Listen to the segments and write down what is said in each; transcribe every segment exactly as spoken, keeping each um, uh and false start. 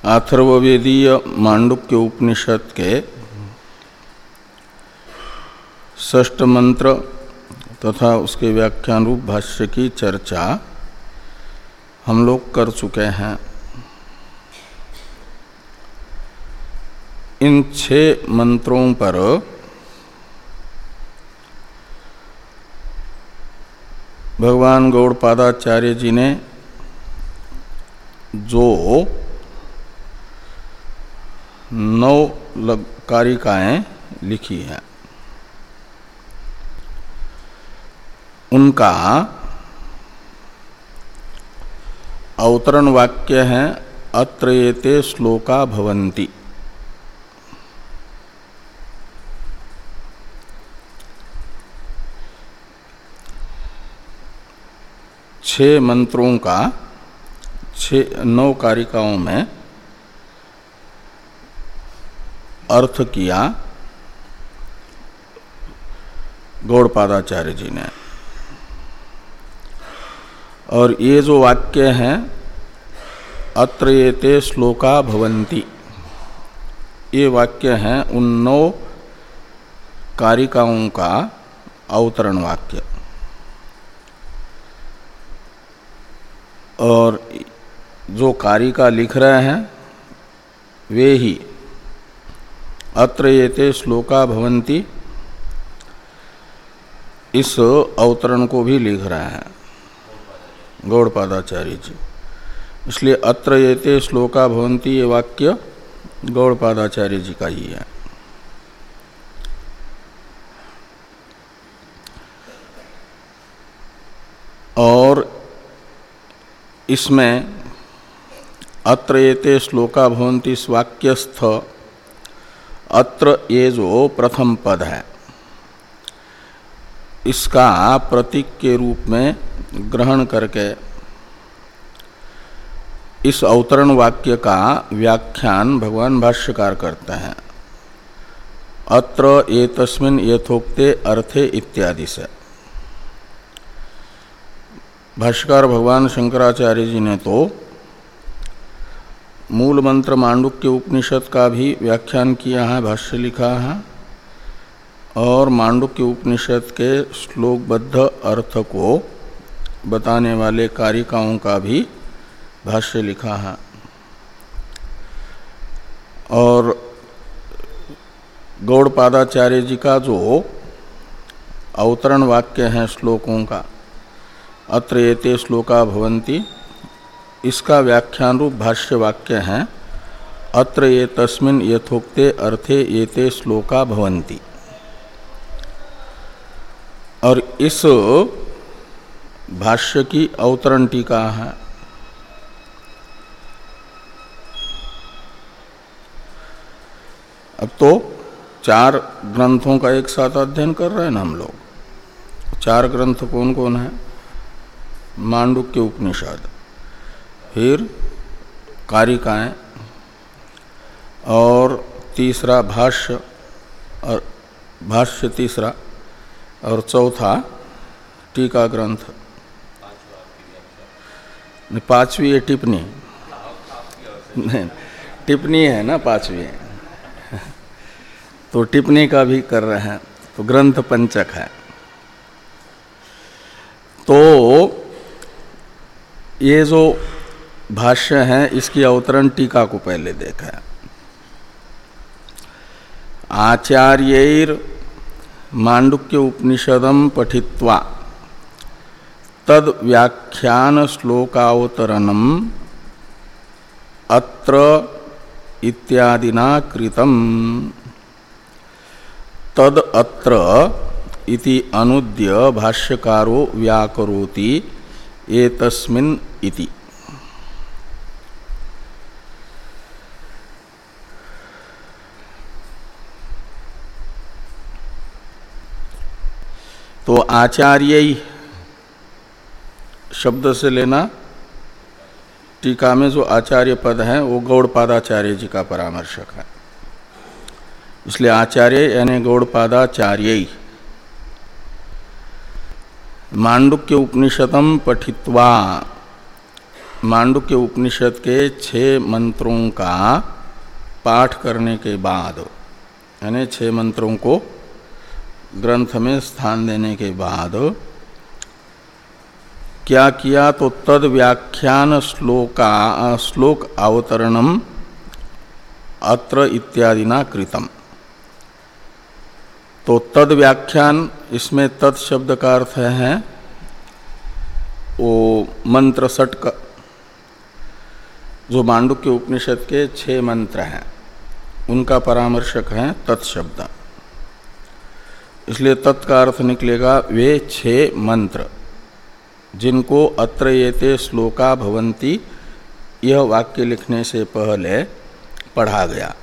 अथर्ववेदीय मांडुक्य उपनिषद के षष्ठ मंत्र तथा उसके व्याख्यान रूप भाष्य की चर्चा हम लोग कर चुके हैं। इन छह मंत्रों पर भगवान गौड़पादाचार्य जी ने जो नौ कारिकाएं लिखी हैं उनका अवतरण वाक्य है अत्र एते श्लोका भवन्ति। छह मंत्रों का छह नौ कारिकाओं में अर्थ किया गौड़पादाचार्य जी ने। और ये जो वाक्य हैं अत्र एते श्लोका भवन्ति, ये वाक्य हैं उन नौ कारिकाओं का अवतरण वाक्य। और जो कारिका लिख रहे हैं वे ही अत्र एते श्लोका भवन्ति इस अवतरण को भी लिख रहे हैं गौड़पादाचार्य जी। इसलिए अत्र एते श्लोका भवन्ति ये वाक्य गौड़पादाचार्य जी का ही है। और इसमें अत्र एते श्लोका भवन्ति इस वाक्यस्थ अत्र ये जो प्रथम पद है इसका प्रतीक के रूप में ग्रहण करके इस अवतरण वाक्य का व्याख्यान भगवान भाष्यकार करते हैं अत्र एतस्मिन् यथोक्ते अर्थे इत्यादि से। भाष्यकार भगवान शंकराचार्य जी ने तो मूल मंत्र मांडुक्य उपनिषद का भी व्याख्यान किया है, भाष्य लिखा है, और मांडुक्य उपनिषद के श्लोकबद्ध अर्थ को बताने वाले कारिकाओं का भी भाष्य लिखा है। और गौड़पादाचार्य जी का जो अवतरण वाक्य है श्लोकों का अत्र एते श्लोका भवन्ति, इसका व्याख्यान रूप भाष्य वाक्य है अत्र एतस्मिन् यथोक्ते अर्थे एते श्लोका भवन्ति। और इस भाष्य की अवतरण टीका है। अब तो चार ग्रंथों का एक साथ अध्ययन कर रहे हैं ना हम लोग। चार ग्रंथ कौन कौन है? मांडुक्य उपनिषद, फिर कारिकाएं, और तीसरा भाष्य, और भाष्य तीसरा, और चौथा टीका ग्रंथ। पांचवी है टिप्पणी, नहीं टिप्पणी है ना पांचवी, तो टिप्पणी का भी कर रहे हैं, तो ग्रंथ पंचक है। तो ये जो भाष्य है इसकी अवतरण टीका को पहले देखा है। आचार्यैर मांडुक्य उपनिषदम पठित्वा तद व्याख्यान श्लोकावतरणम अत्र इत्यादिना कृतम तद अत्र इति अनुद्य भाष्यकारो व्याकरोति एतस्मिन् इति। तो आचार्य शब्द से लेना, टीका में जो आचार्य पद है वो गौड़पादाचार्य जी का परामर्शक है, इसलिए आचार्य यानी गौड़पादाचार्य। मांडुक्य उपनिषदम पठित्वा, मांडुक्य उपनिषद के छह मंत्रों का पाठ करने के बाद, यानी छह मंत्रों को ग्रंथ में स्थान देने के बाद क्या किया, तो तद व्याख्यान श्लोका श्लोक अवतरणम अत्र इत्यादिना कृतम। तो तद व्याख्यान, इसमें तद शब्द का अर्थ है वो मंत्र षट का, जो मांडुक्य उपनिषद के छह मंत्र हैं उनका परामर्शक है तत्शब्द। इसलिए तत् का अर्थ निकलेगा वे छह मंत्र जिनको अत्र एते श्लोका भवन्ति, यह वाक्य लिखने से पहले पढ़ा गया।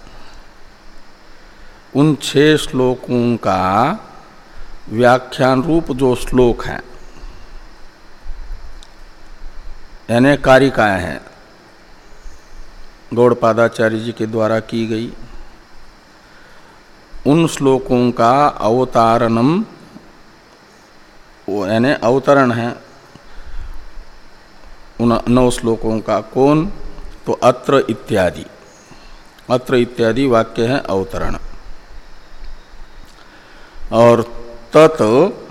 उन छह श्लोकों का व्याख्यान रूप जो श्लोक है, यानी कारिकाएं हैं, गौड़पादाचार्य जी के द्वारा की गई, उन श्लोकों का अवतारणम, यानी अवतरण है उन नौ श्लोकों का। कौन? तो अत्र इत्यादि, अत्र इत्यादि वाक्य है अवतरण। और तत्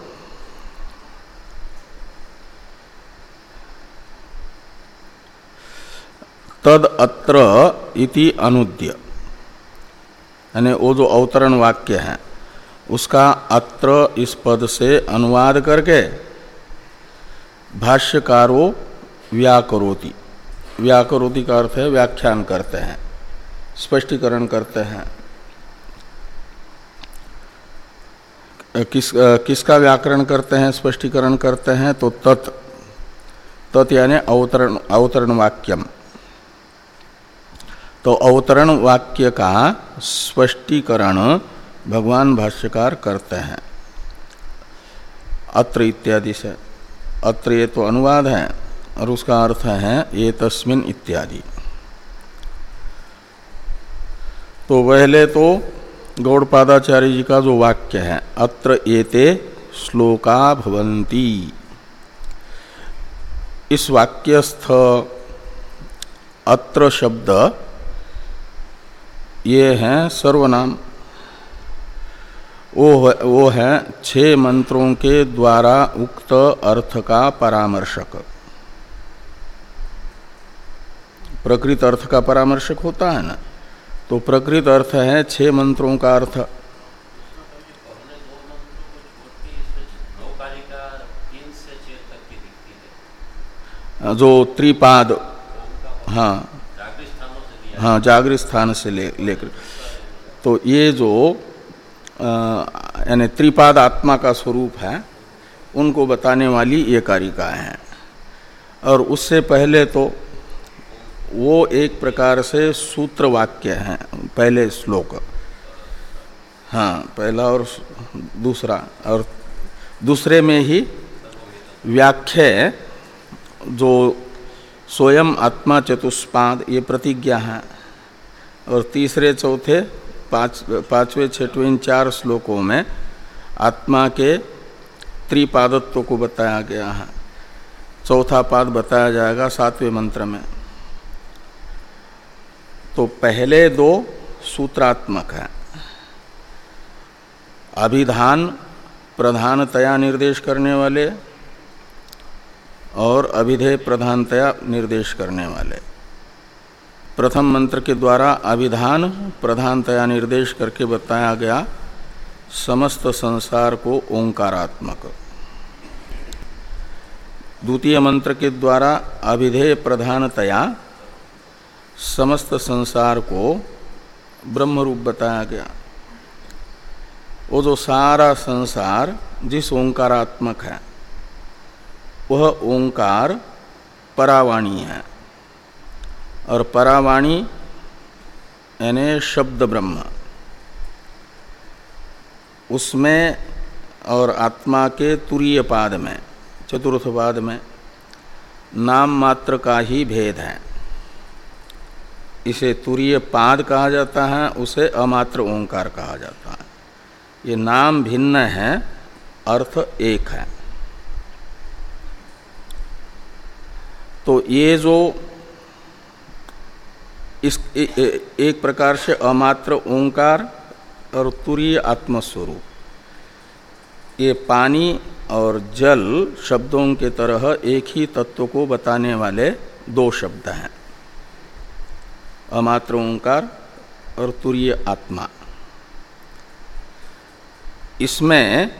तद अत्र इति अनुद्य, यानी वो जो अवतरण वाक्य है उसका अत्र इस पद से अनुवाद करके भाष्यकारो व्याकरोति, व्याकरोति का अर्थ है व्याख्यान करते हैं, स्पष्टीकरण करते हैं। किस किसका व्याकरण करते हैं, स्पष्टीकरण करते हैं? तो तत्, तत् यानी अवतरण, अवतरण वाक्यम। तो अवतरण वाक्य का स्पष्टीकरण भगवान भाष्यकार करते हैं अत्र इत्यादि से। अत्र ये तो अनुवाद है और उसका अर्थ है ये तस्मिन इत्यादि। तो पहले तो गौड़पादाचार्य जी का जो वाक्य है अत्र एते श्लोका भवन्ति, इस वाक्यस्थ अत्र शब्द ये हैं सर्वनाम, वो वो है छह मंत्रों के द्वारा उक्त अर्थ का परामर्शक। प्रकृत अर्थ का परामर्शक होता है ना, तो प्रकृत अर्थ है छह मंत्रों का अर्थ। जो त्रिपाद, हाँ हाँ जागृत स्थान से ले लेकर, तो ये जो यानी त्रिपाद आत्मा का स्वरूप है उनको बताने वाली ये कारिकाएं हैं। और उससे पहले तो वो एक प्रकार से सूत्र वाक्य हैं, पहले श्लोक, हाँ पहला और दूसरा, और दूसरे में ही व्याख्या जो स्वयं आत्मा चतुष्पाद ये प्रतिज्ञा है, और तीसरे चौथे पाँच पाँचवें छठवें इन चार श्लोकों में आत्मा के त्रिपादत्व को बताया गया है। चौथा पाद बताया जाएगा सातवें मंत्र में। तो पहले दो सूत्रात्मक हैं, अभिधान प्रधानतया निर्देश करने वाले और अभिधेय प्रधानतया निर्देश करने वाले। प्रथम मंत्र के द्वारा अभिधान प्रधानतया निर्देश करके बताया गया समस्त संसार को ओंकारात्मक। द्वितीय मंत्र के द्वारा अभिधेय प्रधानतया समस्त संसार को ब्रह्म रूप बताया गया। वो जो सारा संसार जिस ओंकारात्मक है वह ओंकार परावाणी है, और परावाणी यानी शब्द ब्रह्म, उसमें और आत्मा के तुरीय पाद में, चतुर्थ पाद में नाम मात्र का ही भेद है। इसे तुरीय पाद कहा जाता है, उसे अमात्र ओंकार कहा जाता है। ये नाम भिन्न है, अर्थ एक है। तो ये जो इस ए, ए, एक प्रकार से अमात्र ओंकार और तुरीय आत्मस्वरूप, ये पानी और जल शब्दों के तरह एक ही तत्व को बताने वाले दो शब्द हैं, अमात्र ओंकार और तुरीय आत्मा। इसमें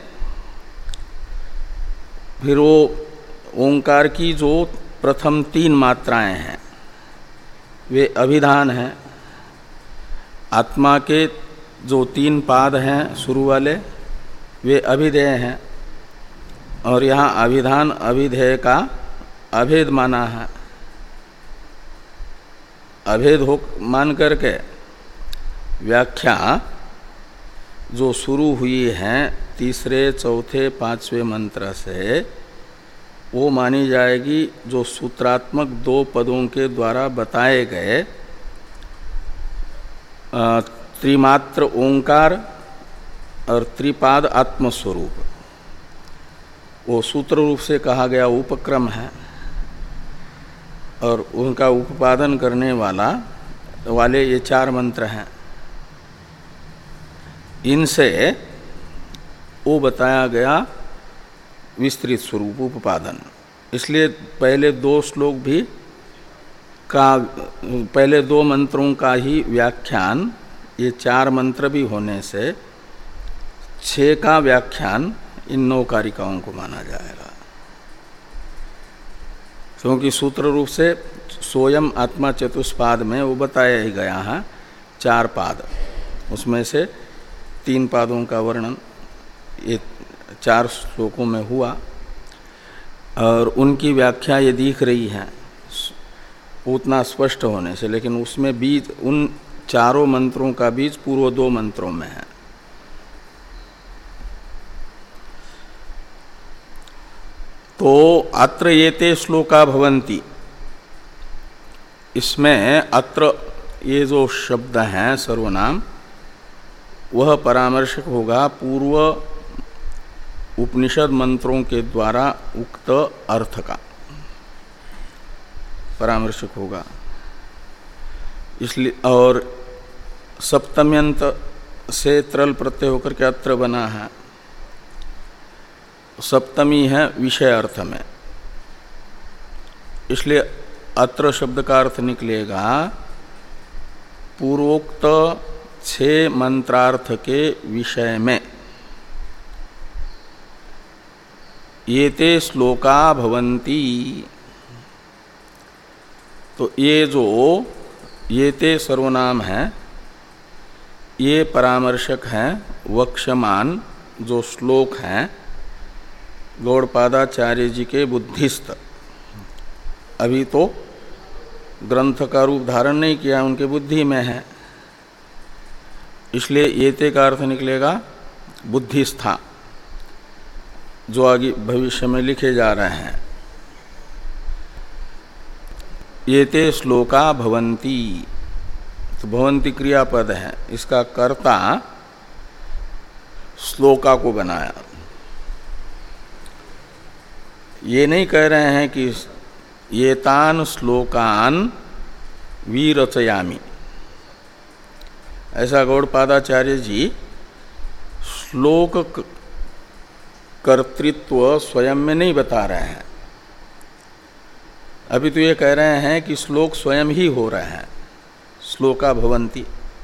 फिर वो ओंकार की जो प्रथम तीन मात्राएं हैं वे अभिधान हैं, आत्मा के जो तीन पाद हैं शुरू वाले वे अभिधेय हैं, और यहाँ अभिधान अभिधेय का अभेद माना है। अभेद हो मान करके व्याख्या जो शुरू हुई है तीसरे चौथे पांचवें मंत्र से, वो मानी जाएगी जो सूत्रात्मक दो पदों के द्वारा बताए गए त्रिमात्र ओंकार और त्रिपाद आत्मस्वरूप, वो सूत्र रूप से कहा गया उपक्रम है, और उनका उपादन करने वाला वाले ये चार मंत्र हैं। इनसे वो बताया गया विस्तृत स्वरूप उपादन। इसलिए पहले दो श्लोक भी का पहले दो मंत्रों का ही व्याख्यान, ये चार मंत्र भी होने से छः का व्याख्यान इन नौ कारिकाओं को माना जाएगा, क्योंकि सूत्र रूप से सोयम आत्मा चतुष्पाद में वो बताया ही गया है चार पाद, उसमें से तीन पादों का वर्णन ये चार श्लोकों में हुआ, और उनकी व्याख्या ये दिख रही है उतना स्पष्ट होने से, लेकिन उसमें बीज उन चारों मंत्रों का बीज पूर्व दो मंत्रों में है। तो अत्र एते श्लोका भवन्ति, इसमें अत्र ये जो शब्द हैं सर्वनाम, वह परामर्शक होगा पूर्व उपनिषद मंत्रों के द्वारा उक्त अर्थ का परामर्शक होगा। इसलिए और सप्तम्यंत से त्रल प्रत्यय होकर के अत्र बना है, सप्तमी है विषय अर्थ में, इसलिए अत्र शब्द का अर्थ निकलेगा पूर्वोक्त छह मंत्रार्थ के विषय में येते श्लोका भवन्ति। तो ये जो येते सर्वनाम है, ये परामर्शक हैं वक्षमान जो श्लोक हैं गौड़पादाचार्य जी के बुद्धिस्त। अभी तो ग्रंथ का रूप धारण नहीं किया, उनके बुद्धि में है, इसलिए येते का अर्थ निकलेगा बुद्धिस्था, जो आगे भविष्य में लिखे जा रहे हैं। येते श्लोका भवन्ति, तो भवन्ति क्रियापद है, इसका कर्ता श्लोका को बनाया। ये नहीं कह रहे हैं कि येतान श्लोकान विरचयामि, ऐसा गौड़पादाचार्य जी श्लोक कर्तृत्व स्वयं में नहीं बता रहे हैं। अभी तो ये कह रहे हैं कि श्लोक स्वयं ही हो रहे हैं, श्लोका भवन्ति।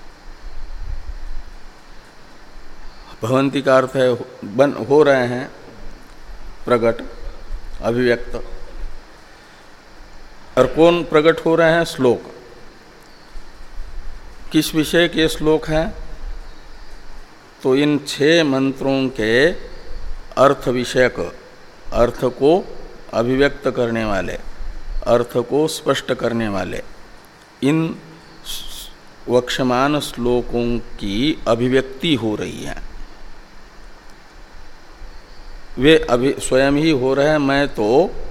भवन्ति का अर्थ है बन हो रहे हैं, प्रकट, अभिव्यक्त। और कौन प्रकट हो रहे हैं? श्लोक। किस विषय के श्लोक हैं? तो इन छह मंत्रों के अर्थ विषयक, अर्थ को अभिव्यक्त करने वाले, अर्थ को स्पष्ट करने वाले इन वक्षमान श्लोकों की अभिव्यक्ति हो रही है। वे अभी स्वयं ही हो रहे हैं। मैं तो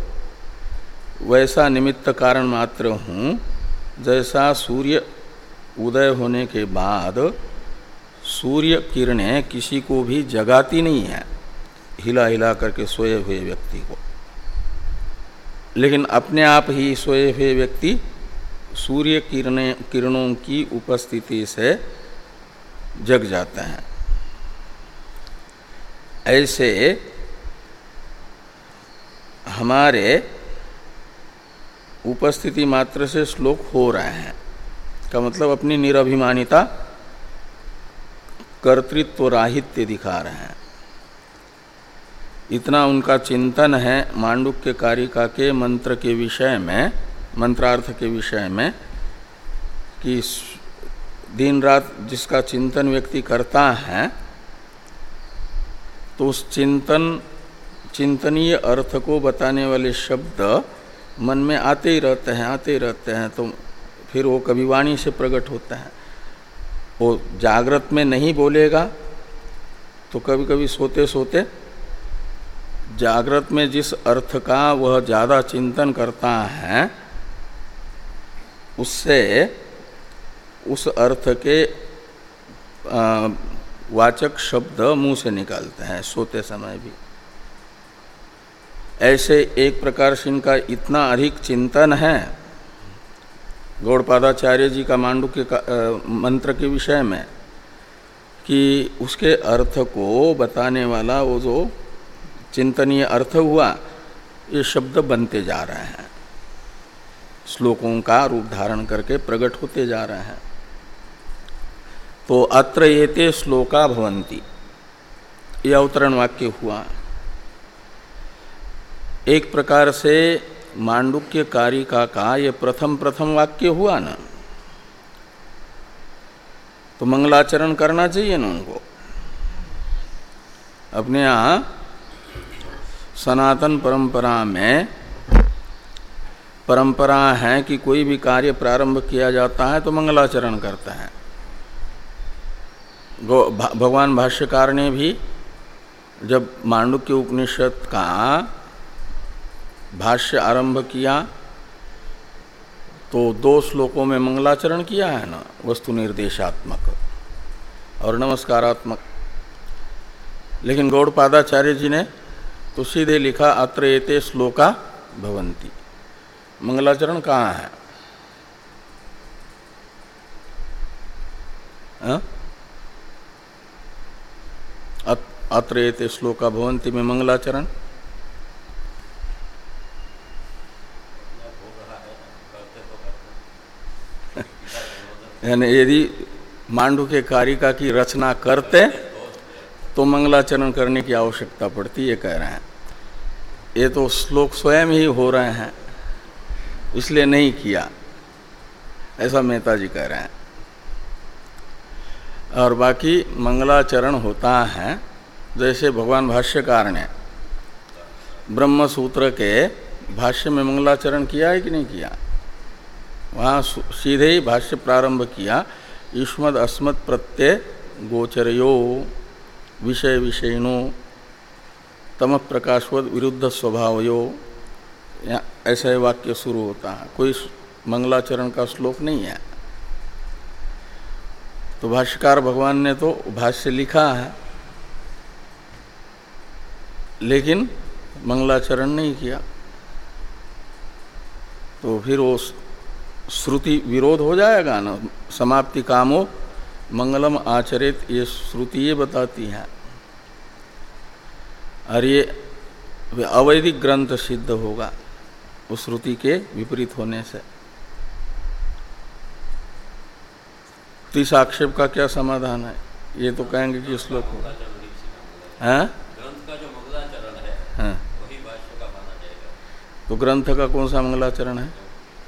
वैसा निमित्त कारण मात्र हूँ, जैसा सूर्य उदय होने के बाद सूर्य किरणें किसी को भी जगाती नहीं है, हिला हिला करके सोए हुए व्यक्ति को। लेकिन अपने आप ही सोए हुए व्यक्ति सूर्य किरणें किरणों की उपस्थिति से जग जाते हैं। ऐसे हमारे उपस्थिति मात्र से श्लोक हो रहे हैं का मतलब अपनी निरभिमानिता कर्तृत्व राहित्य दिखा रहे हैं। इतना उनका चिंतन है मांडुक्य कारिका के मंत्र के विषय में, मंत्रार्थ के विषय में, कि दिन रात जिसका चिंतन व्यक्ति करता है तो उस चिंतन चिंतनीय अर्थ को बताने वाले शब्द मन में आते ही रहते हैं आते ही रहते हैं तो फिर वो कभी वाणी से प्रकट होता है। वो जागृत में नहीं बोलेगा तो कभी कभी सोते सोते जागृत में जिस अर्थ का वह ज़्यादा चिंतन करता है उससे उस अर्थ के आ, वाचक शब्द मुंह से निकालते हैं सोते समय भी। ऐसे एक प्रकार से इनका इतना अधिक चिंतन है गौड़पादाचार्य जी का मांडुक्य का आ, मंत्र के विषय में कि उसके अर्थ को बताने वाला वो जो चिंतनीय अर्थ हुआ ये शब्द बनते जा रहे हैं, श्लोकों का रूप धारण करके प्रकट होते जा रहे हैं। तो अत्र एते श्लोका भवन्ति, ये अवतरण वाक्य हुआ। एक प्रकार से मांडुक्य कारिका का ये प्रथम प्रथम वाक्य हुआ ना, तो मंगलाचरण करना चाहिए ना उनको। अपने यहाँ सनातन परंपरा में परंपरा है कि कोई भी कार्य प्रारंभ किया जाता है तो मंगलाचरण करता है। भगवान भाष्यकार ने भी जब मांडुक्य उपनिषद का भाष्य आरंभ किया तो दो श्लोकों में मंगलाचरण किया है ना, वस्तु निर्देशात्मक और नमस्कारात्मक। लेकिन गौड़पादाचार्य जी ने तो सीधे लिखा अत्र एते श्लोका भवन्ति। मंगलाचरण कहाँ है? हा? अत्र एते श्लोका भवन्ति में मंगलाचरण यानी यदि मांडुक्य कारिका की रचना करते तो मंगलाचरण करने की आवश्यकता पड़ती, ये कह रहे हैं। ये तो श्लोक स्वयं ही हो रहे हैं इसलिए नहीं किया, ऐसा मेहता जी कह रहे हैं। और बाकी मंगलाचरण होता है जैसे भगवान भाष्यकार ने ब्रह्म सूत्र के भाष्य में मंगलाचरण किया है कि नहीं किया? वहाँ सीधे ही भाष्य प्रारंभ किया, युष्मद् अस्मत् प्रत्यय गोचरयो विषय विषयिनो तमः प्रकाशवद विरुद्ध स्वभावयो, ऐसा वाक्य शुरू होता है। कोई मंगलाचरण का श्लोक नहीं है। तो भाष्यकार भगवान ने तो भाष्य लिखा है लेकिन मंगलाचरण नहीं किया, तो फिर वो श्रुति विरोध हो जाएगा ना। समाप्ति कामो मंगलम आचरित, ये श्रुति ये बताती है, और ये अवैदिक ग्रंथ सिद्ध होगा उस श्रुति के विपरीत होने से। तो इस आक्षेप का क्या समाधान है? ये तो कहेंगे कि श्लोक होगा, हैं? ग्रंथ का जो मंगलाचरण है, हाँ, वही भाष्य का माना जाएगा। तो ग्रंथ का कौन सा मंगलाचरण है?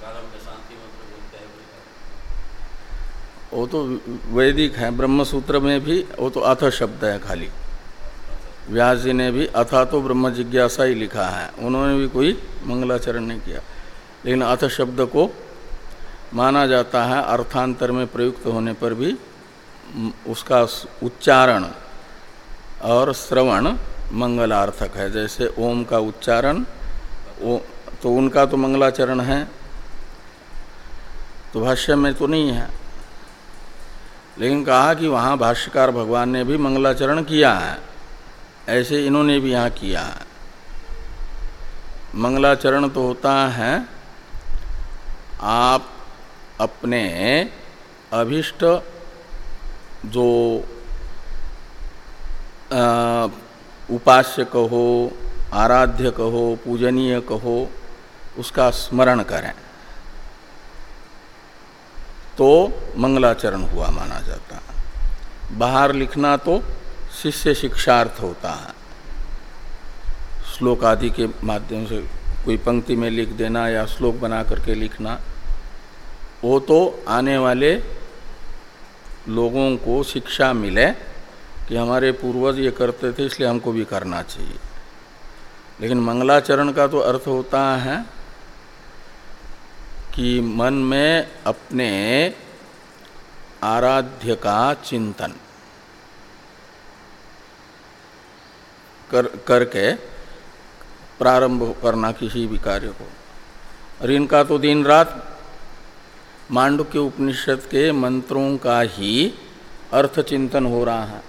वो तो वैदिक है। ब्रह्म सूत्र में भी वो तो अथ शब्द है खाली। व्यास जी ने भी अथा तो ब्रह्म जिज्ञासा ही लिखा है, उन्होंने भी कोई मंगलाचरण नहीं किया। लेकिन अथ शब्द को माना जाता है अर्थांतर में प्रयुक्त होने पर भी उसका उच्चारण और श्रवण मंगलार्थक है। जैसे ओम का उच्चारण ओ तो उनका तो मंगलाचरण है, तो भाष्य में तो नहीं है। लेकिन कहा कि वहाँ भाष्यकार भगवान ने भी मंगलाचरण किया है, ऐसे इन्होंने भी यहाँ किया है। मंगलाचरण तो होता है आप अपने अभिष्ट जो आ, उपास्य कहो, आराध्य कहो, पूजनीय कहो, उसका स्मरण करें तो मंगलाचरण हुआ माना जाता है। बाहर लिखना तो शिष्य शिक्षार्थ होता है, श्लोक आदि के माध्यम से कोई पंक्ति में लिख देना या श्लोक बना करके लिखना, वो तो आने वाले लोगों को शिक्षा मिले कि हमारे पूर्वज ये करते थे इसलिए हमको भी करना चाहिए। लेकिन मंगलाचरण का तो अर्थ होता है कि मन में अपने आराध्य का चिंतन कर करके प्रारंभ करना किसी भी कार्य को। और इनका तो दिन रात मांडुक्य उपनिषद के मंत्रों का ही अर्थ चिंतन हो रहा है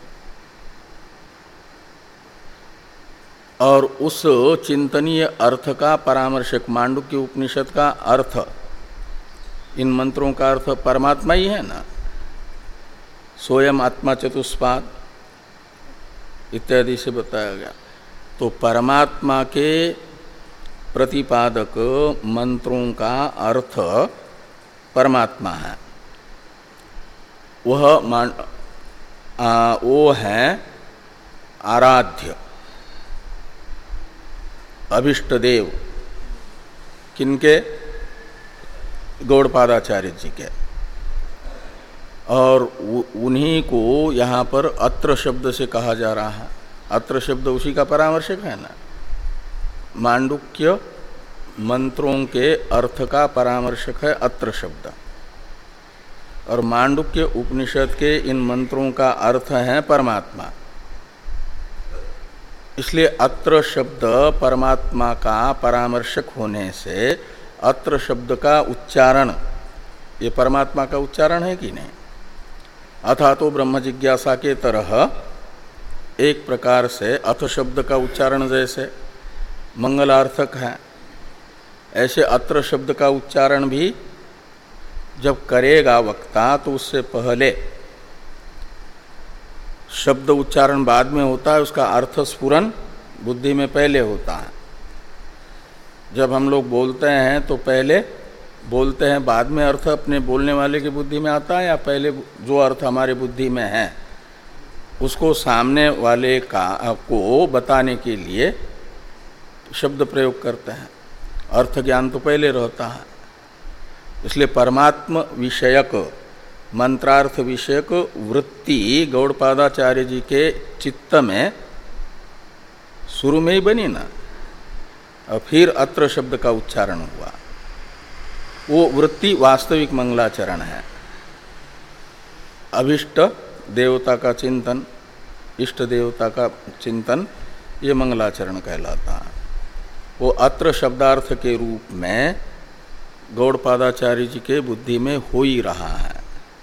और उस चिंतनीय अर्थ का परामर्शक मांडुक्य उपनिषद का अर्थ, इन मंत्रों का अर्थ परमात्मा ही है ना, सोयम आत्मा चतुष्पाद इत्यादि से बताया गया। तो परमात्मा के प्रतिपादक मंत्रों का अर्थ परमात्मा है, वह मान आ, वो है आराध्य अभिष्ट देव, किनके? गौड़पादाचार्य जी के। और उन्हीं को यहाँ पर अत्र शब्द से कहा जा रहा है। अत्र शब्द उसी का परामर्शक है ना, मांडुक्य मंत्रों के अर्थ का परामर्शक है अत्र शब्द। और मांडुक्य उपनिषद के इन मंत्रों का अर्थ है परमात्मा, इसलिए अत्र शब्द परमात्मा का परामर्शक होने से अत्र शब्द का उच्चारण ये परमात्मा का उच्चारण है कि नहीं। अथा तो ब्रह्म जिज्ञासा के तरह एक प्रकार से अथ शब्द का उच्चारण जैसे मंगलार्थक है, ऐसे अत्र शब्द का उच्चारण भी जब करेगा वक्ता तो उससे पहले शब्द उच्चारण बाद में होता है, उसका अर्थ स्फुरन बुद्धि में पहले होता है। जब हम लोग बोलते हैं तो पहले बोलते हैं, बाद में अर्थ अपने बोलने वाले की बुद्धि में आता है, या पहले जो अर्थ हमारे बुद्धि में है उसको सामने वाले का को बताने के लिए शब्द प्रयोग करते हैं। अर्थ ज्ञान तो पहले रहता है। इसलिए परमात्म विषयक मंत्रार्थ विषयक वृत्ति गौड़पादाचार्य जी के चित्त में शुरू में ही बनी ना, और फिर अत्र शब्द का उच्चारण हुआ। वो वृत्ति वास्तविक मंगलाचरण है। अभिष्ट देवता का चिंतन, इष्ट देवता का चिंतन, ये मंगलाचरण कहलाता है। वो अत्र शब्दार्थ के रूप में गौड़पादाचार्य जी के बुद्धि में हो ही रहा है,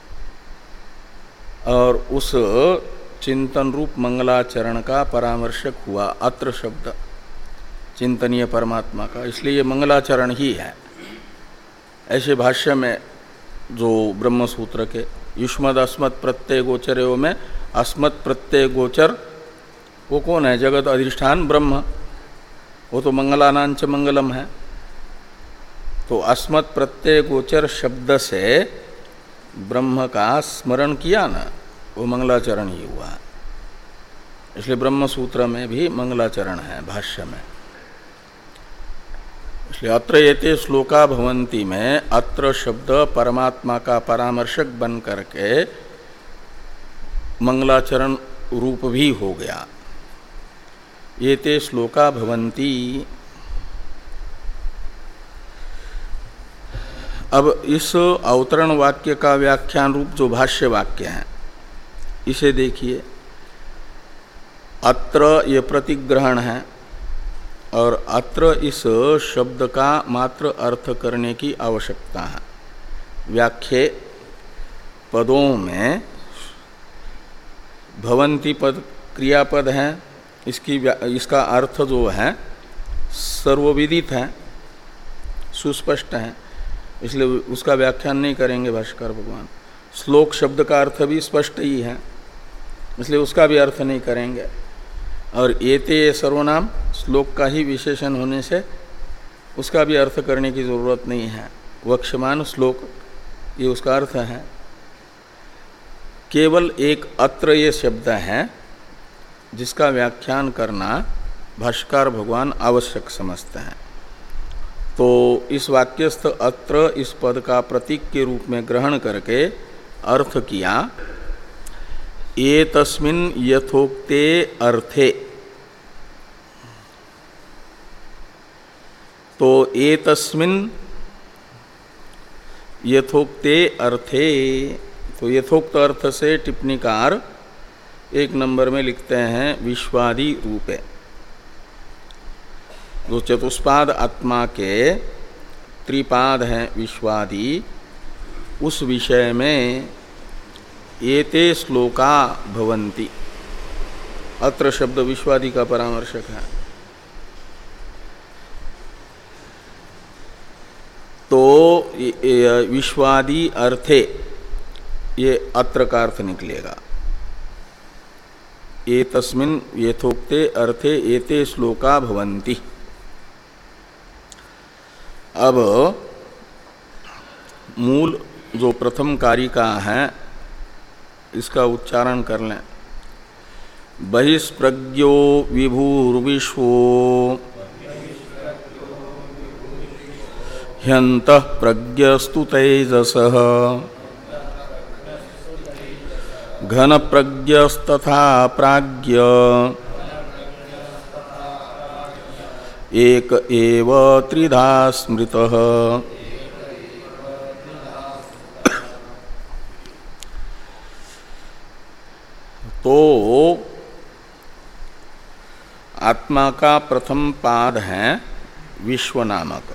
और उस चिंतन रूप मंगलाचरण का परामर्शक हुआ अत्र शब्द चिंतनीय परमात्मा का, इसलिए ये मंगलाचरण ही है। ऐसे भाष्य में जो ब्रह्म सूत्र के युष्मद अस्मत् प्रत्यय गोचरयों में अस्मत् प्रत्यय गोचर वो कौन है? जगत अधिष्ठान ब्रह्म, वो तो मंगलानांच मंगलम है। तो अस्मत् प्रत्यय गोचर शब्द से ब्रह्म का स्मरण किया ना, वो मंगलाचरण ही हुआ। इसलिए ब्रह्म सूत्र में भी मंगलाचरण है भाष्य में। इसलिए अत्र एते श्लोका भवन्ति में अत्र शब्द परमात्मा का परामर्शक बन करके मंगलाचरण रूप भी हो गया। एते श्लोका भवन्ति। अब इस अवतरण वाक्य का व्याख्यान रूप जो भाष्य वाक्य है इसे देखिए। अत्र ये प्रतिग्रहण है, और अत्र इस शब्द का मात्र अर्थ करने की आवश्यकता है। व्याख्ये पदों में भवन्ति पद क्रियापद है, इसकी इसका अर्थ जो है सर्वविदित हैं, सुस्पष्ट हैं, इसलिए उसका व्याख्यान नहीं करेंगे भाष्यकार भगवान। श्लोक शब्द का अर्थ भी स्पष्ट ही है, इसलिए उसका भी अर्थ नहीं करेंगे। और एते सर्वनाम श्लोक का ही विशेषण होने से उसका भी अर्थ करने की जरूरत नहीं है। वक्ष्यमान श्लोक ये उसका अर्थ है। केवल एक अत्र ये शब्द है जिसका व्याख्यान करना भाष्यकार भगवान आवश्यक समझते हैं। तो इस वाक्यस्थ अत्र इस पद का प्रतीक के रूप में ग्रहण करके अर्थ किया, एतस्मिन् यथोक्ते अर्थे। तो एतस्मिन् यथोक्ते अर्थे, तो यथोक्त अर्थ से टिप्पणीकार एक नंबर में लिखते हैं विश्वादि रूपे। जो चतुष्पाद आत्मा के त्रिपाद हैं विश्वादि, उस विषय में एते श्लोका भवन्ति। अत्र शब्द विश्वादि का परामर्शक है। तो विश्वादि अर्थे ये अत्र का अर्थ निकलेगा। एतस्मिन् यथोक्ते अर्थे एते श्लोका भवन्ति। अब मूल जो प्रथम कारिका है इसका उच्चारण कर लें। बहिष्प्रज्ञो विभुर्विश्वो ह्यन्तः प्रज्ञस्तु तेजसः घनप्रज्ञस्तथा प्राज्ञ एक एव त्रिधा स्मृतः। तो आत्मा का प्रथम पाद है विश्व नामक,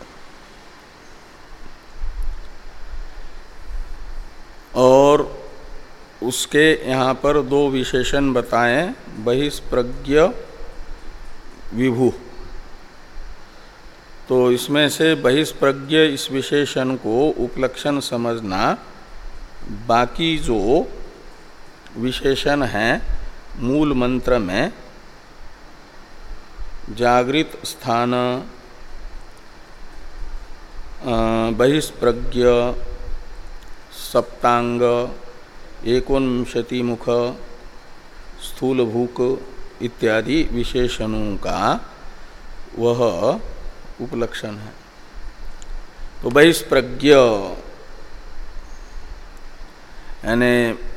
और उसके यहाँ पर दो विशेषण बताए, बहिष्प्रज्ञ विभु। तो इसमें से बहिष्प्रज्ञ इस विशेषण को उपलक्षण समझना, बाकी जो विशेषण हैं मूल मंत्र में जागृत स्थान, बहिष्प्रज्ञ, सप्तांग, एकोनविंशति मुख, स्थूल भूक इत्यादि विशेषणों का वह उपलक्षण है। तो बहिष्प्रज्ञ यानी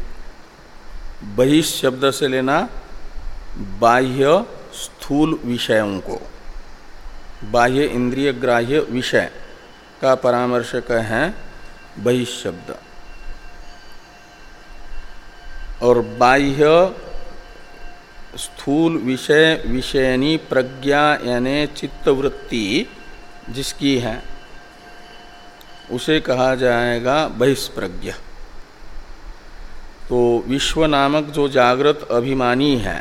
बहिष शब्द से लेना बाह्य स्थूल विषयों को, बाह्य इंद्रिय ग्राह्य विषय का परामर्शक है बहिष शब्द। और बाह्य स्थूल विषय विषयनी प्रज्ञा यानी चित्तवृत्ति जिसकी है उसे कहा जाएगा बहिष्प्रज्ञ। तो विश्व नामक जो जागृत अभिमानी है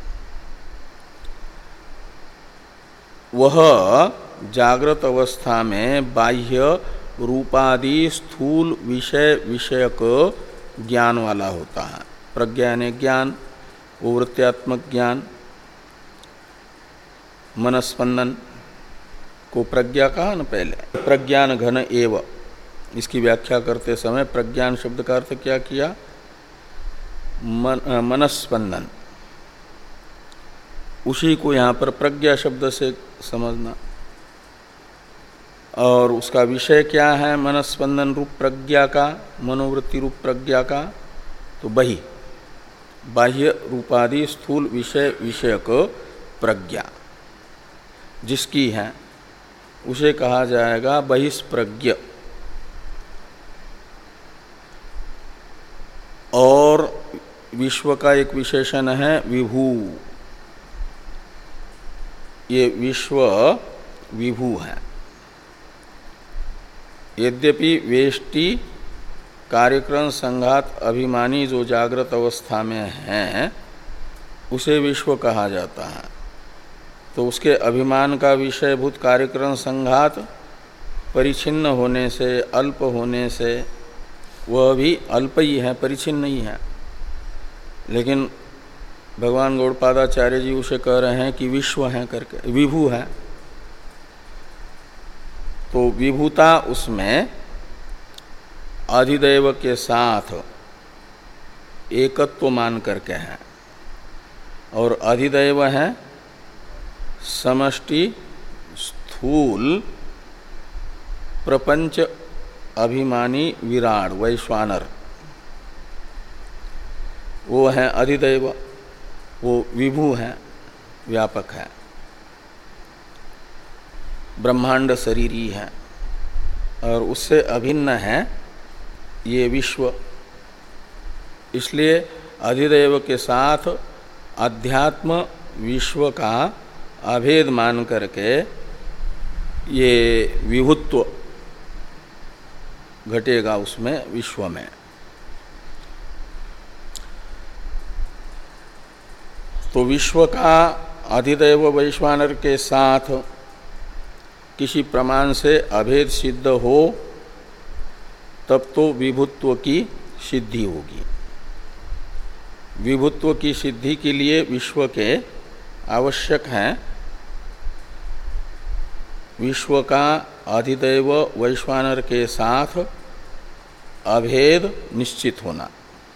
वह जागृत अवस्था में बाह्य रूपादि स्थूल विषय विषयक ज्ञान वाला होता है। प्रज्ञा यानी ज्ञान, वो वृत्त्यात्मक ज्ञान। मनस्पंदन को प्रज्ञा कहा न पहले, प्रज्ञान घन एव। इसकी व्याख्या करते समय प्रज्ञान शब्द का अर्थ क्या किया? मन, मनस्पंदन। उसी को यहाँ पर प्रज्ञा शब्द से समझना। और उसका विषय क्या है मनस्पंदन रूप प्रज्ञा का, मनोवृत्ति रूप प्रज्ञा का? तो बहि, बाह्य रूपादि स्थूल विषय विषयक प्रज्ञा जिसकी है उसे कहा जाएगा बहिष्प्रज्ञ। और विश्व का एक विशेषण है विभु। ये विश्व विभु है। यद्यपि वेष्टि कार्यक्रम संघात अभिमानी जो जागृत अवस्था में है उसे विश्व कहा जाता है। तो उसके अभिमान का विषयभूत कार्यक्रम संघात परिच्छिन्न होने से, अल्प होने से वह भी अल्प ही है, परिच्छिन्न नहीं है। लेकिन भगवान गौड़पादाचार्य जी उसे कह रहे हैं कि विश्व है करके, विभू है। तो विभूता उसमें अधिदैव के साथ एकत्व मान करके है, और अधिदैव है समष्टि स्थूल प्रपंच अभिमानी विराट वैश्वानर, वो है अधिदैव, वो विभू है, व्यापक है, ब्रह्मांड शरीरी है, और उससे अभिन्न है ये विश्व। इसलिए अधिदैव के साथ अध्यात्म विश्व का अभेद मान करके ये विभुत्व घटेगा उसमें, विश्व में। तो विश्व का अधिदैव वैश्वानर के साथ किसी प्रमाण से अभेद सिद्ध हो तब तो विभुत्व की सिद्धि होगी। विभुत्व की सिद्धि के लिए विश्व के आवश्यक हैं विश्व का अधिदैव वैश्वानर के साथ अभेद निश्चित होना।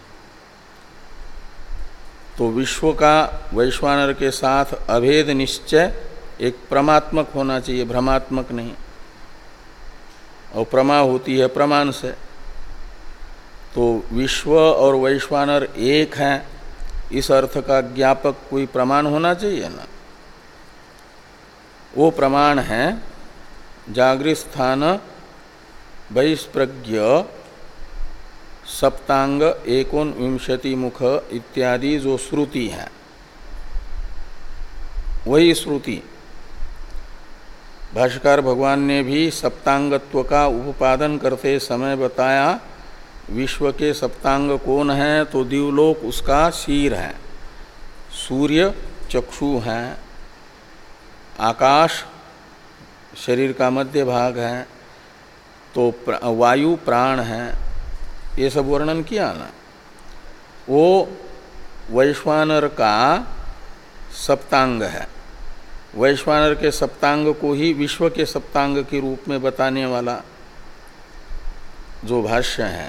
तो विश्व का वैश्वानर के साथ अभेद निश्चय एक प्रमात्मक होना चाहिए, भ्रमात्मक नहीं। और प्रमा होती है प्रमाण से। तो विश्व और वैश्वानर एक हैं, इस अर्थ का ज्ञापक कोई प्रमाण होना चाहिए ना। वो प्रमाण है जागृत स्थान बहिष्प्रज्ञ सप्तांग एकोन विंशति मुख इत्यादि जो श्रुति है, वही श्रुति भाष्यकार भगवान ने भी सप्तांगत्व का उपादन करते समय बताया। विश्व के सप्तांग कौन है? तो दिवलोक उसका शीर है, सूर्य चक्षु है, आकाश शरीर का मध्य भाग है, तो वायु प्राण है, ये सब वर्णन किया ना। वो वैश्वानर का सप्तांग है। वैश्वानर के सप्तांग को ही विश्व के सप्तांग के रूप में बताने वाला जो भाष्य है।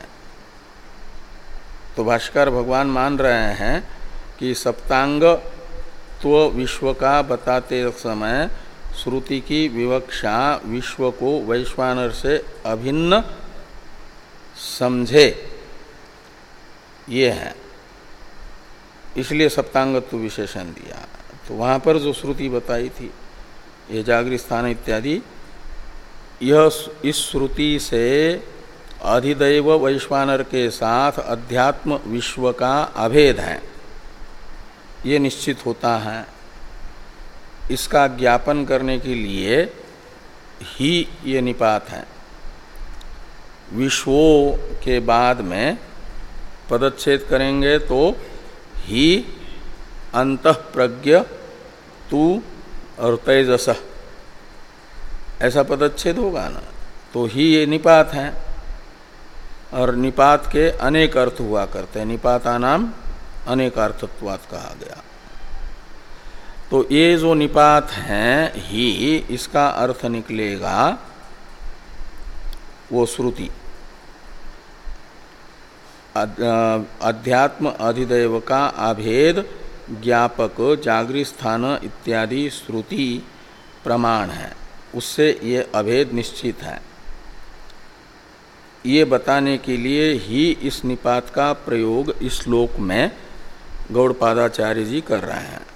तो भाष्यकार भगवान मान रहे हैं कि सप्तांग तो विश्व का बताते समय श्रुति की विवक्षा विश्व को वैश्वानर से अभिन्न समझे, ये है। इसलिए सप्तांगत्व विशेषण दिया। तो वहाँ पर जो श्रुति बताई थी ये जागृत स्थान इत्यादि, यह इस श्रुति से अधिदैव वैश्वानर के साथ अध्यात्म विश्व का अभेद है, ये निश्चित होता है। इसका ज्ञापन करने के लिए ही ये निपात है। विश्वों के बाद में पदच्छेद करेंगे तो ही अंतःप्रज्ञ तू और तेजस, ऐसा पदच्छेद होगा ना। तो ही ये निपात है, और निपात के अनेक अर्थ हुआ करते हैं। निपाता नाम अनेकार्थत्वात् कहा गया। तो ये जो निपात हैं ही, इसका अर्थ निकलेगा वो श्रुति अध्यात्म अधिदैव का अभेद ज्ञापक जागृत स्थान इत्यादि श्रुति प्रमाण है, उससे ये अभेद निश्चित है। ये बताने के लिए ही इस निपात का प्रयोग इस श्लोक में गौड़पादाचार्य जी कर रहे हैं।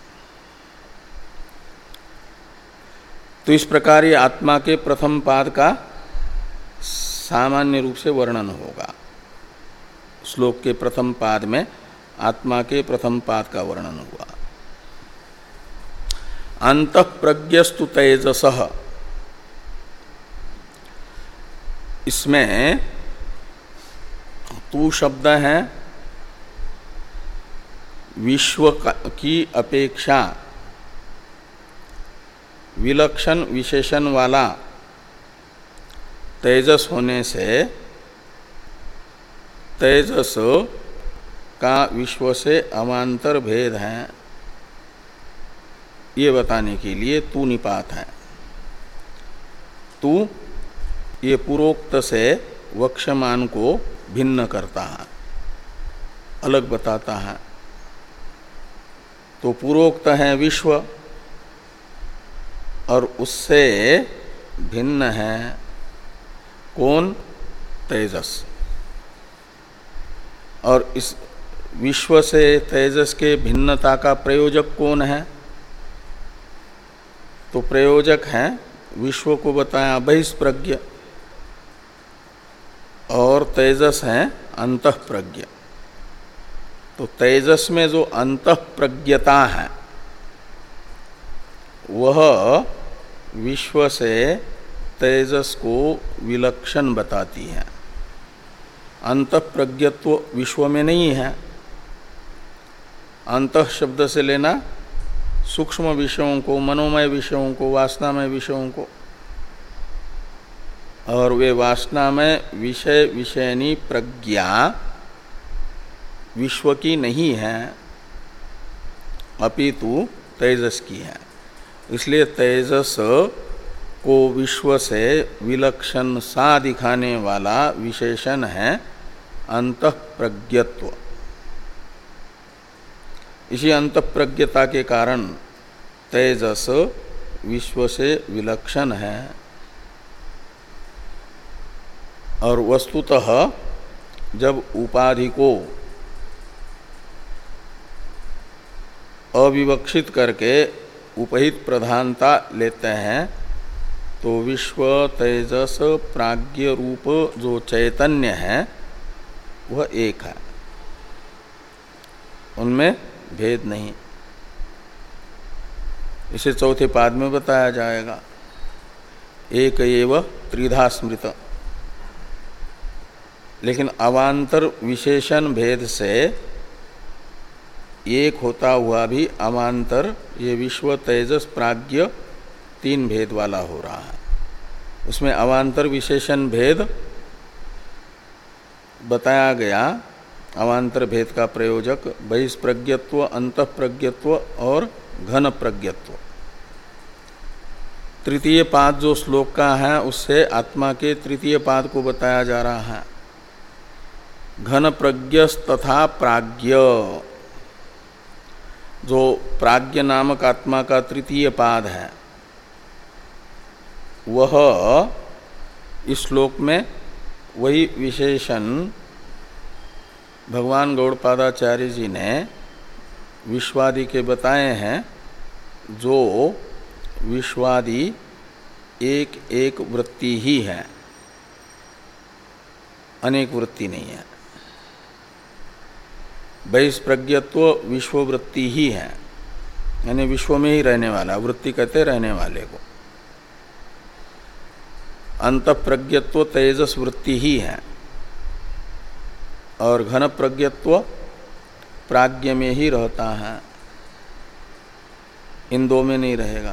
तो इस प्रकार ये आत्मा के प्रथम पाद का सामान्य रूप से वर्णन होगा। श्लोक के प्रथम पाद में आत्मा के प्रथम पाद का वर्णन हुआ। अंतःप्रज्ञस्तु तेजसः, इसमें तू शब्द है विश्व की अपेक्षा विलक्षण विशेषण वाला तेजस होने से तेजस का विश्व से अमांतर भेद है, ये बताने के लिए तू निपात है। तू ये पूर्वोक्त से वक्ष्यमान को भिन्न करता है, अलग बताता है। तो पूर्वोक्त है विश्व और उससे भिन्न है कौन? तेजस। और इस विश्व से तेजस के भिन्नता का प्रयोजक कौन है? तो प्रयोजक है, विश्व को बताया बहिष्प्रज्ञ और तेजस है अंतःप्रज्ञ। तो तेजस में जो अंतःप्रज्ञता है वह विश्व से तेजस को विलक्षण बताती है। अंतःप्रज्ञत्व विश्व में नहीं है। अंतः शब्द से लेना सूक्ष्म विषयों को, मनोमय विषयों को, वासनामय विषयों को, और वे वासनामय विषय विषयनी प्रज्ञा विश्व की नहीं है, अपितु तेजस की है। इसलिए तेजस को विश्व से विलक्षण सा दिखाने वाला विशेषण है अंतःप्रज्ञत्व। इसी अंतःप्रज्ञता के कारण तेजस विश्व से विलक्षण है। और वस्तुतः जब उपाधि को अविवक्षित करके उपहित प्रधानता लेते हैं तो विश्व तेजस प्राज्ञ रूप जो चैतन्य है वह एक है, उनमें भेद नहीं। इसे चौथे पाद में बताया जाएगा। एक एव त्रिधा स्मृत। लेकिन अवान्तर विशेषण भेद से एक होता हुआ भी अमांतर ये विश्व तेजस प्राज्ञ तीन भेद वाला हो रहा है। उसमें अवान्तर विशेषण भेद बताया गया। अवान्तर भेद का प्रयोजक बहिष्प्रज्ञत्व, अंतःप्रज्ञत्व और घन प्रज्ञत्व। तृतीय पाद जो श्लोक का है उससे आत्मा के तृतीय पाद को बताया जा रहा है। घन प्रज्ञस तथा प्राज्ञ, जो प्राज्ञ नामक आत्मा का तृतीय पाद है वह इस श्लोक में वही विशेषण भगवान गौड़पादाचार्य जी ने विश्वादि के बताए हैं, जो विश्वादि एक एक वृत्ति ही है, अनेक वृत्ति नहीं है। बहिष्प्रज्ञत्व विश्ववृत्ति ही है, यानी विश्व में ही रहने वाला, वृत्ति कहते रहने वाले को। अंतःप्रज्ञत्व तेजस वृत्ति ही है और घन प्रज्ञत्व प्राज्ञ में ही रहता है, इन दो में नहीं रहेगा।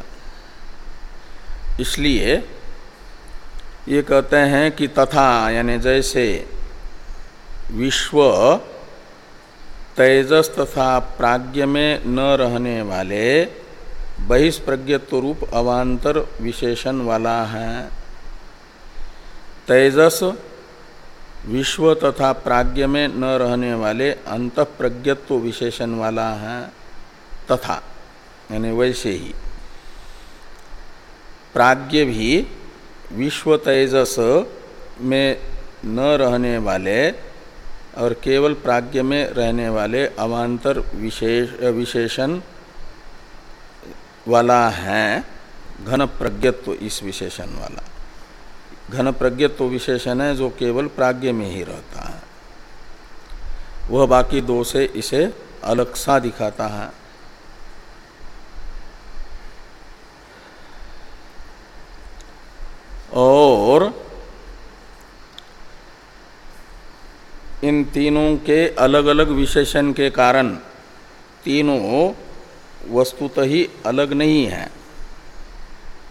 इसलिए ये कहते हैं कि तथा, यानी जैसे विश्व तेजस तथा प्राज्ञ में न रहने वाले बहिष्प्रज्ञत्व रूप अवान्तर विशेषण वाला है, तेजस विश्व तथा प्राज्ञ में न रहने वाले अंतःप्रज्ञत्व विशेषण वाला है। तथा यानी वैसे ही प्राज्ञ भी विश्व तेजस में न रहने वाले और केवल प्राज्ञ में रहने वाले अवान्तर विशेष विशेषण वाला है, घन प्रज्ञत्व इस विशेषण वाला। घन प्रज्ञत्व विशेषण है जो केवल प्राज्ञ में ही रहता है, वह बाकी दो से इसे अलग सा दिखाता है। और इन तीनों के अलग अलग विशेषण के कारण तीनों वस्तुतः ही अलग नहीं है,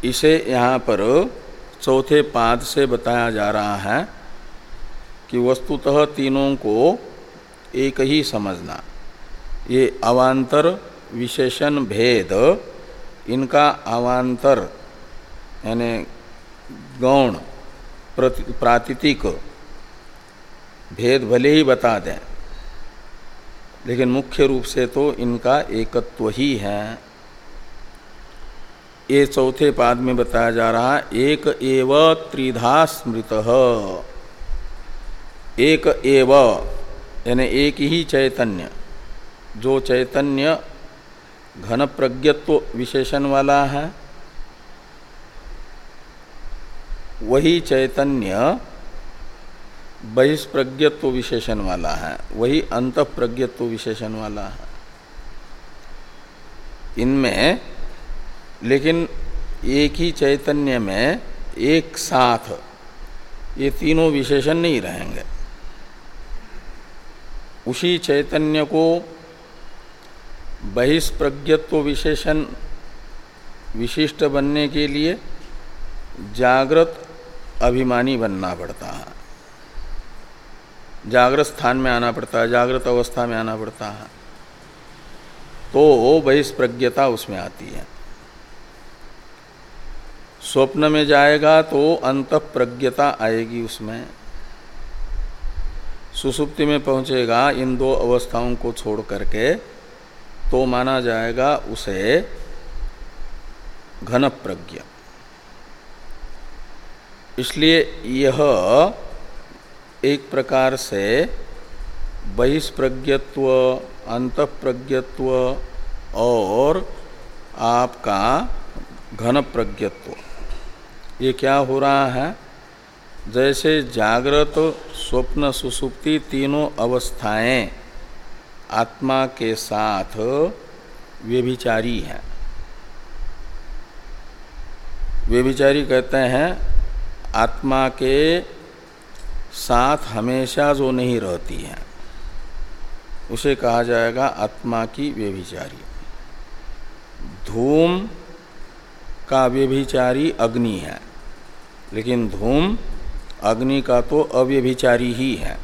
इसे यहाँ पर चौथे पाद से बताया जा रहा है कि वस्तुतः तीनों को एक ही समझना। ये अवांतर विशेषण भेद, इनका अवांतर यानी गौण प्रातीतिक भेद भले ही बता दें, लेकिन मुख्य रूप से तो इनका एकत्व ही है। ये चौथे पाद में बताया जा रहा है एक एव त्रिधा स्मृतः। एक एव यानी एक ही चैतन्य, जो चैतन्य घन प्रज्ञत्व विशेषण वाला है, वही चैतन्य बहिष्प्रज्ञत्व विशेषण वाला है, वही अंतःप्रज्ञत्व विशेषण वाला है। इनमें लेकिन एक ही चैतन्य में एक साथ ये तीनों विशेषण नहीं रहेंगे। उसी चैतन्य को बहिष्प्रज्ञत्व विशेषण विशिष्ट बनने के लिए जागृत अभिमानी बनना पड़ता है, जागृत स्थान में आना पड़ता है, जागृत अवस्था में आना पड़ता है, तो बहिष्प्रज्ञता उसमें आती है। स्वप्न में जाएगा तो अंतःप्रज्ञता आएगी उसमें। सुषुप्ति में पहुंचेगा इन दो अवस्थाओं को छोड़ करके, तो माना जाएगा उसे घन प्रज्ञ। इसलिए यह एक प्रकार से बहिष्प्रज्ञत्व, अंतःप्रज्ञत्व और आपका घन प्रज्ञत्व, ये क्या हो रहा है? जैसे जागृत, स्वप्न, सुषुप्ति तीनों अवस्थाएं आत्मा के साथ व्यभिचारी हैं। व्यभिचारी कहते हैं आत्मा के साथ हमेशा जो नहीं रहती है, उसे कहा जाएगा आत्मा की व्यभिचारी। धूम का व्यभिचारी अग्नि है, लेकिन धूम अग्नि का तो अव्यभिचारी ही है।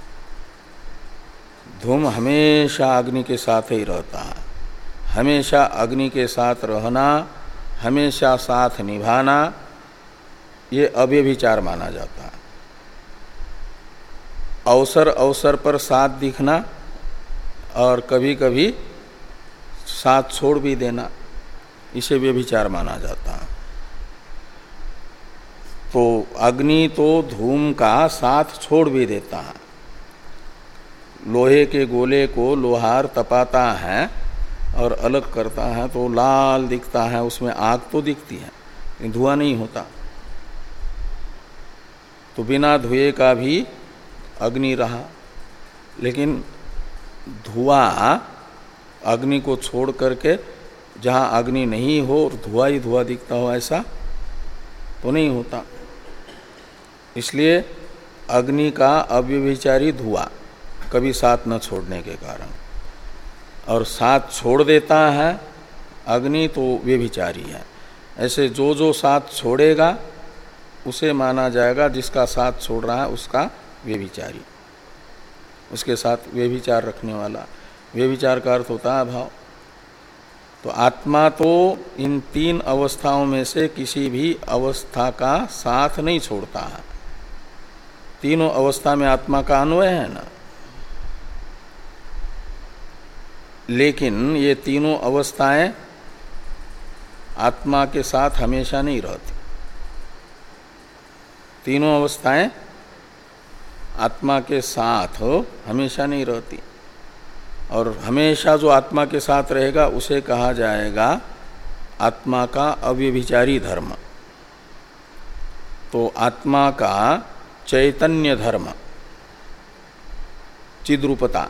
धूम हमेशा अग्नि के साथ ही रहता है। हमेशा अग्नि के साथ रहना, हमेशा साथ निभाना, ये अव्यभिचार माना जाता है। अवसर अवसर पर साथ दिखना और कभी कभी साथ छोड़ भी देना, इसे व्यभिचार माना जाता है। तो अग्नि तो धूम का साथ छोड़ भी देता है। लोहे के गोले को लोहार तपाता है और अलग करता है तो लाल दिखता है, उसमें आग तो दिखती है लेकिन धुआं नहीं होता। तो बिना धुएं का भी अग्नि रहा, लेकिन धुआं अग्नि को छोड़ करके जहाँ अग्नि नहीं हो और धुआं ही धुआं दिखता हो, ऐसा तो नहीं होता। इसलिए अग्नि का अव्यभिचारी धुआं कभी साथ न छोड़ने के कारण, और साथ छोड़ देता है अग्नि तो व्यभिचारी है। ऐसे जो जो साथ छोड़ेगा उसे माना जाएगा, जिसका साथ छोड़ रहा है उसका व्यभिचारी, उसके साथ व्यभिचार रखने वाला। व्यभिचार का अर्थ होता है भाव। तो आत्मा तो इन तीन अवस्थाओं में से किसी भी अवस्था का साथ नहीं छोड़ता है। तीनों अवस्था में आत्मा का अन्वय है ना, लेकिन ये तीनों अवस्थाएं आत्मा के साथ हमेशा नहीं रहती। तीनों अवस्थाएं आत्मा के साथ हमेशा नहीं रहती, और हमेशा जो आत्मा के साथ रहेगा उसे कहा जाएगा आत्मा का अव्यभिचारी धर्म। तो आत्मा का चैतन्य धर्म, चिद्रूपता,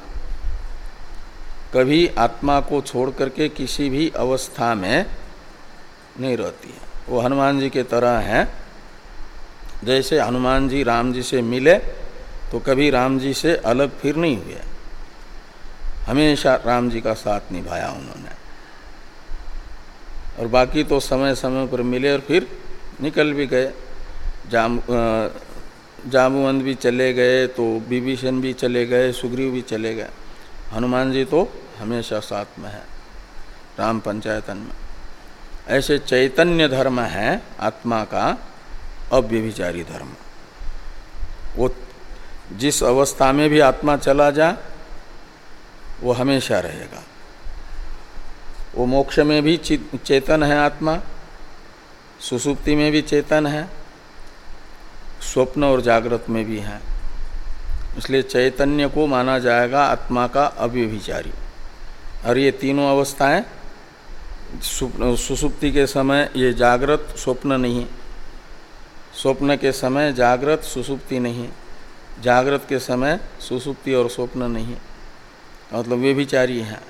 कभी आत्मा को छोड़ करके किसी भी अवस्था में नहीं रहती है। वो हनुमान जी के तरह है। जैसे हनुमान जी राम जी से मिले तो कभी राम जी से अलग फिर नहीं हुए, हमेशा राम जी का साथ निभाया उन्होंने। और बाकी तो समय समय पर मिले और फिर निकल भी गए। जाम जामवंत भी चले गए तो विभीषण भी चले गए, सुग्रीव भी चले गए, हनुमान जी तो हमेशा साथ में है राम पंचायतन में। ऐसे चैतन्य धर्म है आत्मा का अव्यभिचारी धर्म। वो जिस अवस्था में भी आत्मा चला जा वो हमेशा रहेगा। वो मोक्ष में भी चेतन है आत्मा, सुसुप्ति में भी चेतन है, स्वप्न और जागृत में भी है। इसलिए चैतन्य को माना जाएगा आत्मा का अव्यभिचारी। और ये तीनों अवस्थाएं सुसुप्ति के समय ये जागृत स्वप्न नहीं, स्वप्न के समय जागृत सुसुप्ति नहीं, जागृत के समय सुसुप्ति और स्वप्न नहीं, मतलब व्यभिचारी हैं।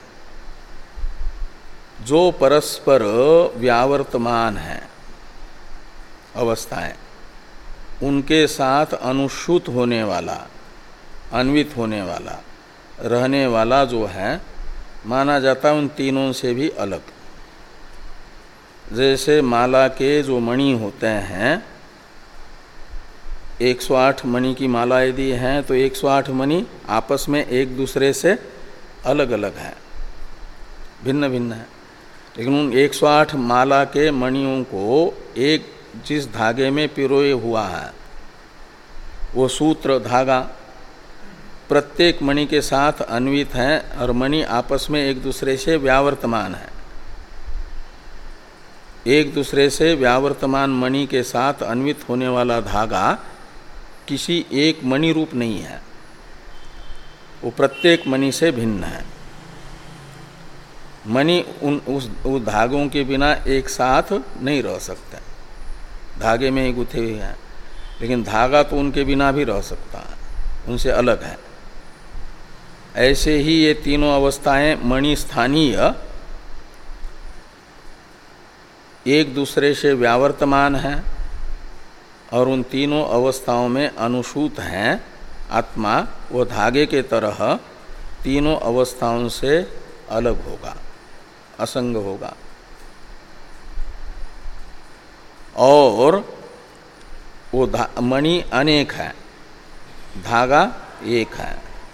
जो परस्पर व्यावर्तमान है अवस्थाएं, उनके साथ अनुसूत होने वाला, अन्वित होने वाला, रहने वाला जो है माना जाता है उन तीनों से भी अलग। जैसे माला के जो मणि होते हैं, एक सौ आठ मणि की माला यदि हैं तो एक सौ आठ मणि आपस में एक दूसरे से अलग अलग है, भिन्न भिन्न है। लेकिन उन एक सौ आठ माला के मणियों को एक जिस धागे में पिरोए हुआ है, वो सूत्र धागा प्रत्येक मणि के साथ अन्वित है और मणि आपस में एक दूसरे से व्यावर्तमान है। एक दूसरे से व्यावर्तमान मणि के साथ अन्वित होने वाला धागा किसी एक मणि रूप नहीं है, वो प्रत्येक मणि से भिन्न है। मणि उन उस, उस धागों के बिना एक साथ नहीं रह सकते, धागे में ही गुथे हुए हैं, लेकिन धागा तो उनके बिना भी रह सकता है, उनसे अलग है। ऐसे ही ये तीनों अवस्थाएं मणि स्थानीय एक दूसरे से व्यावर्तमान हैं और उन तीनों अवस्थाओं में अनुसूत हैं। आत्मा वो धागे के तरह तीनों अवस्थाओं से अलग होगा, असंग होगा। और वो मणि अनेक है, धागा एक है।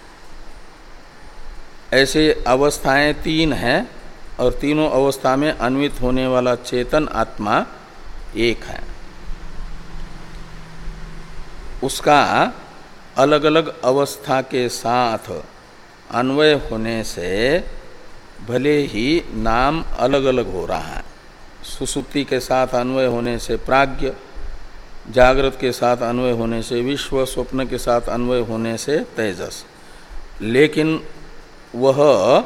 ऐसे अवस्थाएं तीन हैं और तीनों अवस्था में अन्वित होने वाला चेतन आत्मा एक है। उसका अलग अलग अवस्था के साथ अन्वय होने से भले ही नाम अलग अलग हो रहा है। सुसुप्ति के साथ अन्वय होने से प्राज्ञ, जागृत के साथ अन्वय होने से विश्व, स्वप्न के साथ अन्वय होने से तेजस, लेकिन वह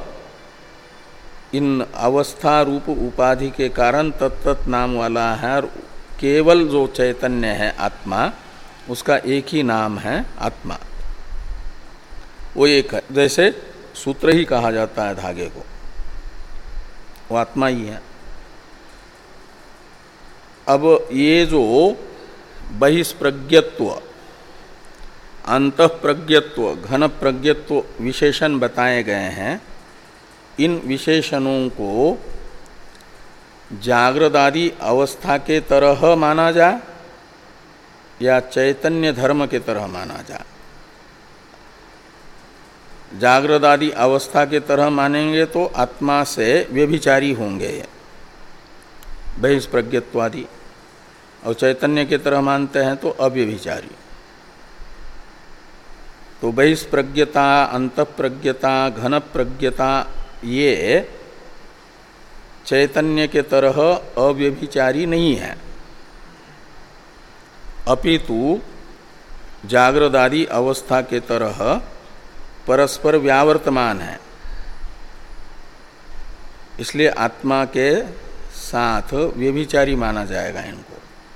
इन अवस्था रूप उपाधि के कारण तत्त नाम वाला है। और केवल जो चैतन्य है आत्मा, उसका एक ही नाम है आत्मा, वो एक है। जैसे सूत्र ही कहा जाता है धागे को, वो आत्मा ही है। अब ये जो बहिष्प्रज्ञत्व, अंतःप्रज्ञत्व, घन प्रज्ञत्व विशेषण बताए गए हैं, इन विशेषणों को जागृदादि अवस्था के तरह माना जाए या चैतन्य धर्म के तरह माना जाए। जागृदादि अवस्था के तरह मानेंगे तो आत्मा से व्यभिचारी होंगे बहिष्प्रज्ञत्वादि, और चैतन्य के तरह मानते हैं तो अव्यभिचारी। तो बहिष्प्रज्ञता, अंतःप्रज्ञता, घन प्रज्ञता ये चैतन्य के तरह अव्यभिचारी नहीं है, अपितु जागृदादि अवस्था के तरह परस्पर व्यावर्तमान है। इसलिए आत्मा के साथ व्यभिचारी माना जाएगा इनको।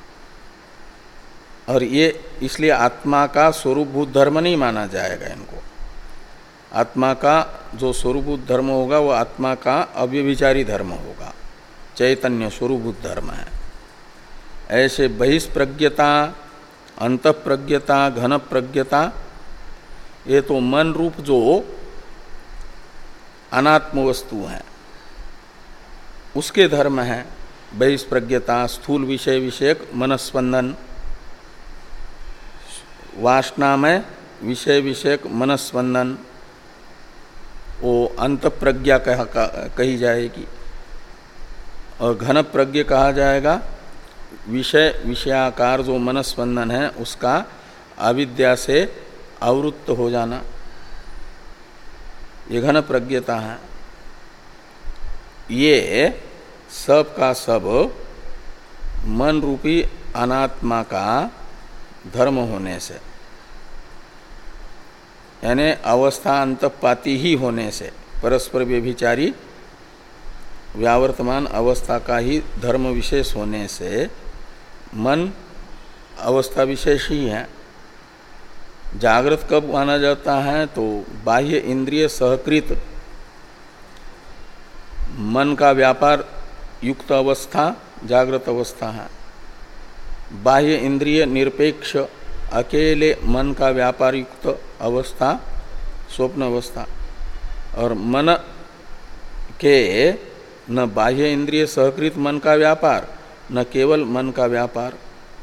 और ये इसलिए आत्मा का स्वरूपभूत धर्म नहीं माना जाएगा इनको। आत्मा का जो स्वरूपभूत धर्म होगा वो आत्मा का अव्यभिचारी धर्म होगा, चैतन्य स्वरूपभूत धर्म है। ऐसे बहिष्प्रज्ञता, अंतःप्रज्ञता, घन प्रज्ञता ये तो मन रूप जो अनात्म वस्तु हैं उसके धर्म हैं, बहिष्प्रज्ञता, स्थूल विषय विषयक मनस्पंदन, वासना में विषय विषयक मनस्पंदन, वो अंत प्रज्ञा कह, कही जाएगी। और घन प्रज्ञ कहा जाएगा विषय विषयाकार जो मनस्पंदन है उसका अविद्या से आवृत्त हो जाना, ये घन प्रज्ञता है। ये सब का सब मन रूपी अनात्मा का धर्म होने से, यानी अवस्था अंतपाती ही होने से, परस्पर व्यभिचारी व्यावर्तमान अवस्था का ही धर्म विशेष होने से मन अवस्था विशेष ही है। जागृत कब माना जाता है तो बाह्य इंद्रिय सहकृत मन का व्यापार युक्त अवस्था जागृत अवस्था है। बाह्य इंद्रिय निरपेक्ष अकेले मन का व्यापार युक्त अवस्था स्वप्न अवस्था। और मन के न बाह्य इंद्रिय सहकृत मन का व्यापार न केवल मन का व्यापार,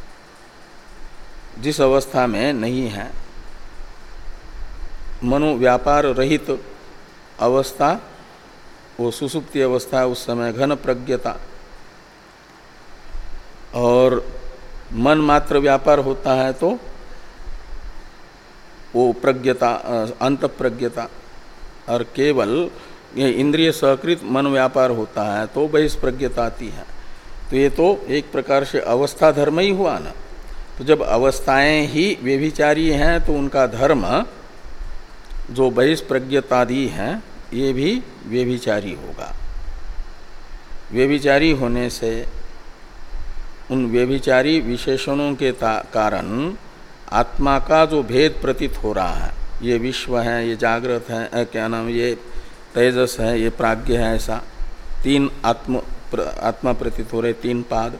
जिस अवस्था में नहीं है मनोव्यापार रहित अवस्था, वो सुसुप्ति अवस्था, उस समय घन प्रज्ञता। और मन मात्र व्यापार होता है तो वो प्रज्ञता अंत प्रज्ञता। और केवल ये इंद्रिय सहकृत मन व्यापार होता है तो बहिष्प्रज्ञता आती है। तो ये तो एक प्रकार से अवस्था धर्म ही हुआ ना। तो जब अवस्थाएं ही व्यभिचारी हैं तो उनका धर्म जो बहिष्प्रज्ञतादि हैं ये भी व्यभिचारी होगा। व्यभिचारी होने से उन व्यभिचारी विशेषणों के कारण आत्मा का जो भेद प्रतीत हो रहा है, ये विश्व है, ये जागृत है, क्या नाम, ये तेजस है, ये प्राज्ञ है, ऐसा तीन आत्म प्र, आत्मा प्रतीत हो रहे, तीन पाद,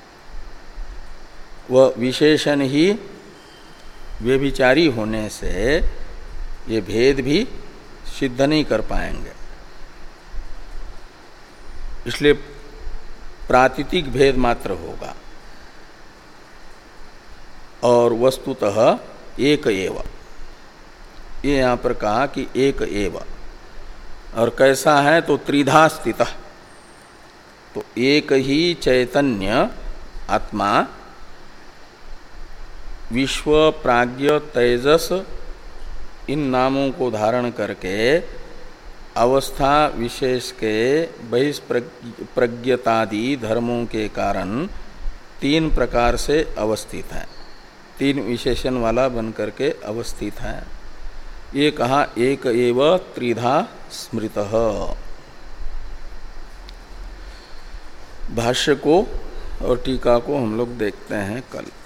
वह विशेषण ही व्यभिचारी होने से ये भेद भी सिद्ध नहीं कर पाएंगे। इसलिए प्रातीतिक भेद मात्र होगा और वस्तुतः एक एव। ये यहाँ पर कहा कि एक एव। और कैसा है तो त्रिधा स्थित, तो एक ही चैतन्य आत्मा विश्व प्राज्ञ तेजस इन नामों को धारण करके अवस्था विशेष के बहिष्प्रज्ञतादि धर्मों के कारण तीन प्रकार से अवस्थित है, तीन विशेषण वाला बन करके अवस्थित है। ये कहा एक एव त्रिधा स्मृतः। भाष्य को और टीका को हम लोग देखते हैं कल।